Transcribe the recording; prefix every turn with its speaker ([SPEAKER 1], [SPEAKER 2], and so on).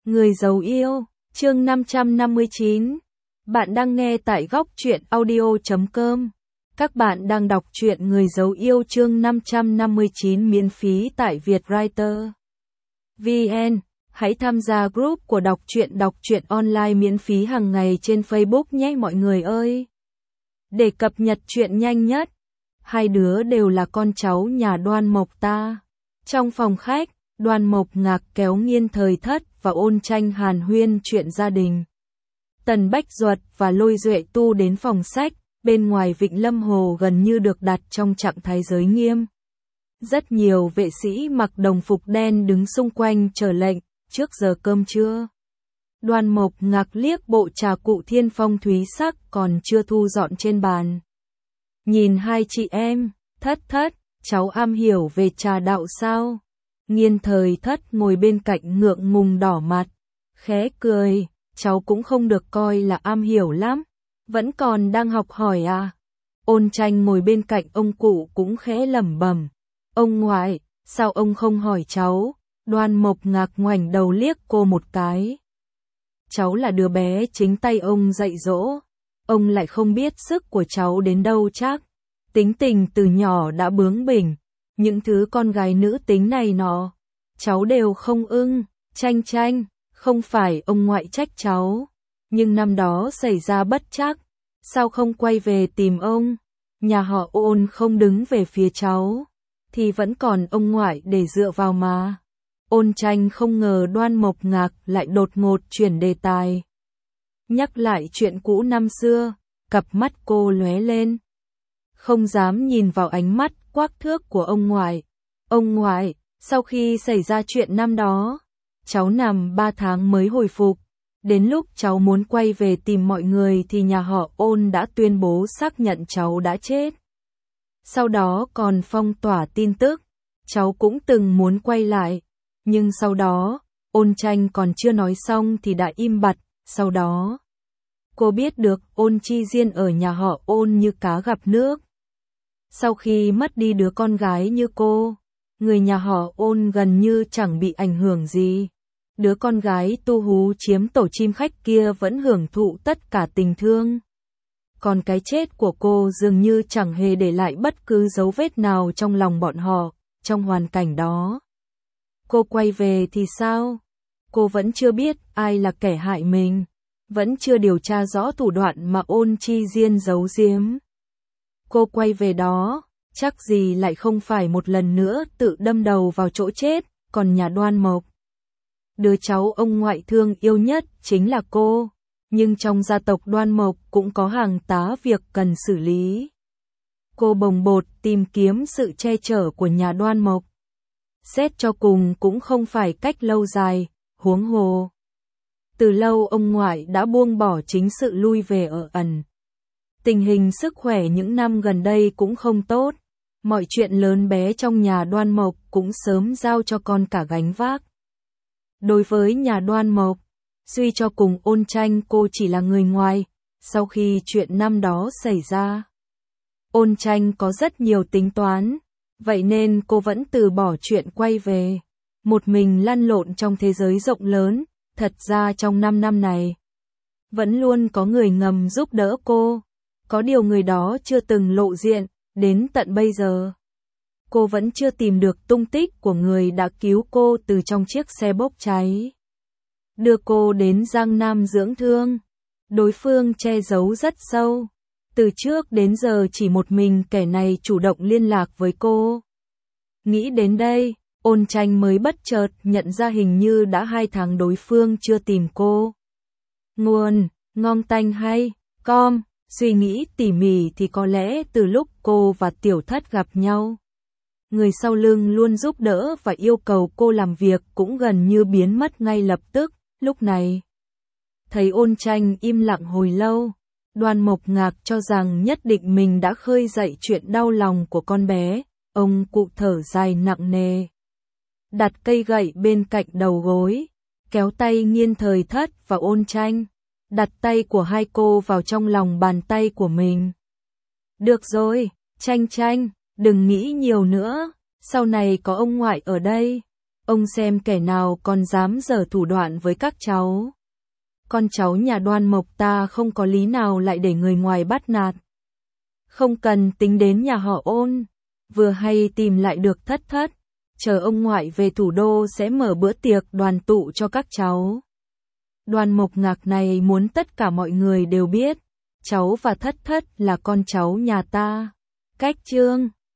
[SPEAKER 1] Người giấu yêu, chương 559. Bạn đang nghe tại góc truyện audio.com. Các bạn đang đọc truyện Người giấu yêu chương 559 miễn phí tại Vietwriter VN. Hãy tham gia group của đọc truyện online miễn phí hàng ngày trên Facebook nhé mọi người ơi. Để cập nhật truyện nhanh nhất. Hai đứa đều là con cháu nhà Đoan Mộc ta. Trong phòng khách, Đoan Mộc Ngạc kéo Nghiên Thời Thất và Ôn Tranh hàn huyên chuyện gia đình. Tần Bách Duật và Lôi Duệ Tu đến phòng sách, bên ngoài Vịnh Lâm Hồ gần như được đặt trong trạng thái giới nghiêm. Rất nhiều vệ sĩ mặc đồng phục đen đứng xung quanh chờ lệnh, trước giờ cơm trưa. Đoan Mộc Ngạc liếc bộ trà cụ thiên phong thúy sắc còn chưa thu dọn trên bàn. Nhìn hai chị em, Thất, cháu am hiểu về trà đạo sao? Nghiên Thời Thất ngồi bên cạnh ngượng ngùng đỏ mặt, khẽ cười, cháu cũng không được coi là am hiểu lắm, vẫn còn đang học hỏi à. Ôn Tranh ngồi bên cạnh ông cụ cũng khẽ lẩm bẩm, ông ngoại, sao ông không hỏi cháu? Đoan Mộc Ngạc ngoảnh đầu liếc cô một cái. Cháu là đứa bé chính tay ông dạy dỗ, ông lại không biết sức của cháu đến đâu chắc. Tính tình từ nhỏ đã bướng bỉnh, những thứ con gái nữ tính này nọ, cháu đều không ưng. Tranh, không phải ông ngoại trách cháu, nhưng năm đó xảy ra bất trắc, sao không quay về tìm ông? Nhà họ Ôn không đứng về phía cháu, thì vẫn còn ông ngoại để dựa vào mà. Ôn Tranh không ngờ Đoan Mộc Ngạc lại đột ngột chuyển đề tài. Nhắc lại chuyện cũ năm xưa, cặp mắt cô lóe lên. Không dám nhìn vào ánh mắt quắc thước của ông ngoại. Ông ngoại, sau khi xảy ra chuyện năm đó, cháu nằm 3 tháng mới hồi phục. Đến lúc cháu muốn quay về tìm mọi người thì nhà họ Ôn đã tuyên bố xác nhận cháu đã chết. Sau đó còn phong tỏa tin tức. Cháu cũng từng muốn quay lại. Nhưng sau đó, Ôn Tranh còn chưa nói xong thì đã im bặt. Sau đó, cô biết được Ôn Chi Diên ở nhà họ Ôn như cá gặp nước. Sau khi mất đi đứa con gái như cô, người nhà họ Ôn gần như chẳng bị ảnh hưởng gì. Đứa con gái Tu Hú chiếm tổ chim khách kia vẫn hưởng thụ tất cả tình thương. Còn cái chết của cô dường như chẳng hề để lại bất cứ dấu vết nào trong lòng bọn họ. Trong hoàn cảnh đó, cô quay về thì sao? Cô vẫn chưa biết ai là kẻ hại mình, vẫn chưa điều tra rõ thủ đoạn mà Ôn Chi Diên giấu giếm. Cô quay về đó, chắc gì lại không phải một lần nữa tự đâm đầu vào chỗ chết, còn nhà Đoan Mộc. Đứa cháu ông ngoại thương yêu nhất chính là cô, nhưng trong gia tộc Đoan Mộc cũng có hàng tá việc cần xử lý. Cô bồng bột tìm kiếm sự che chở của nhà Đoan Mộc. Xét cho cùng cũng không phải cách lâu dài, huống hồ. Từ lâu ông ngoại đã buông bỏ chính sự lui về ở ẩn. Tình hình sức khỏe những năm gần đây cũng không tốt, mọi chuyện lớn bé trong nhà Đoan Mộc cũng sớm giao cho con cả gánh vác. Đối với nhà Đoan Mộc, suy cho cùng Ôn Tranh cô chỉ là người ngoài, sau khi chuyện năm đó xảy ra. Ôn Tranh có rất nhiều tính toán, vậy nên cô vẫn từ bỏ chuyện quay về, một mình lăn lộn trong thế giới rộng lớn. Thật ra trong 5 năm này, vẫn luôn có người ngầm giúp đỡ cô. Có điều người đó chưa từng lộ diện, đến tận bây giờ. Cô vẫn chưa tìm được tung tích của người đã cứu cô từ trong chiếc xe bốc cháy. Đưa cô đến Giang Nam dưỡng thương. Đối phương che giấu rất sâu. Từ trước đến giờ chỉ một mình kẻ này chủ động liên lạc với cô. Nghĩ đến đây, Ôn Tranh mới bất chợt nhận ra hình như đã 2 tháng đối phương chưa tìm cô. Nguồn, ngon tanh hay, com. Suy nghĩ tỉ mỉ thì có lẽ từ lúc cô và Tiểu Thất gặp nhau, người sau lưng luôn giúp đỡ và yêu cầu cô làm việc cũng gần như biến mất ngay lập tức. Lúc này, thấy Ôn Tranh im lặng hồi lâu, Đoan Mộc Ngạc cho rằng nhất định mình đã khơi dậy chuyện đau lòng của con bé. Ông cụ thở dài nặng nề, đặt cây gậy bên cạnh đầu gối, kéo tay Nghiên Thời Thất và Ôn Tranh, đặt tay của hai cô vào trong lòng bàn tay của mình. Được rồi, Tranh, đừng nghĩ nhiều nữa, sau này có ông ngoại ở đây. Ông xem kẻ nào còn dám giở thủ đoạn với các cháu. Con cháu nhà Đoan Mộc ta không có lý nào lại để người ngoài bắt nạt. Không cần tính đến nhà họ Ôn, vừa hay tìm lại được Thất Thất, chờ ông ngoại về thủ đô sẽ mở bữa tiệc đoàn tụ cho các cháu. Đoan Mộc Ngạc này muốn tất cả mọi người đều biết, cháu và Thất Thất là con cháu nhà ta. Cách chương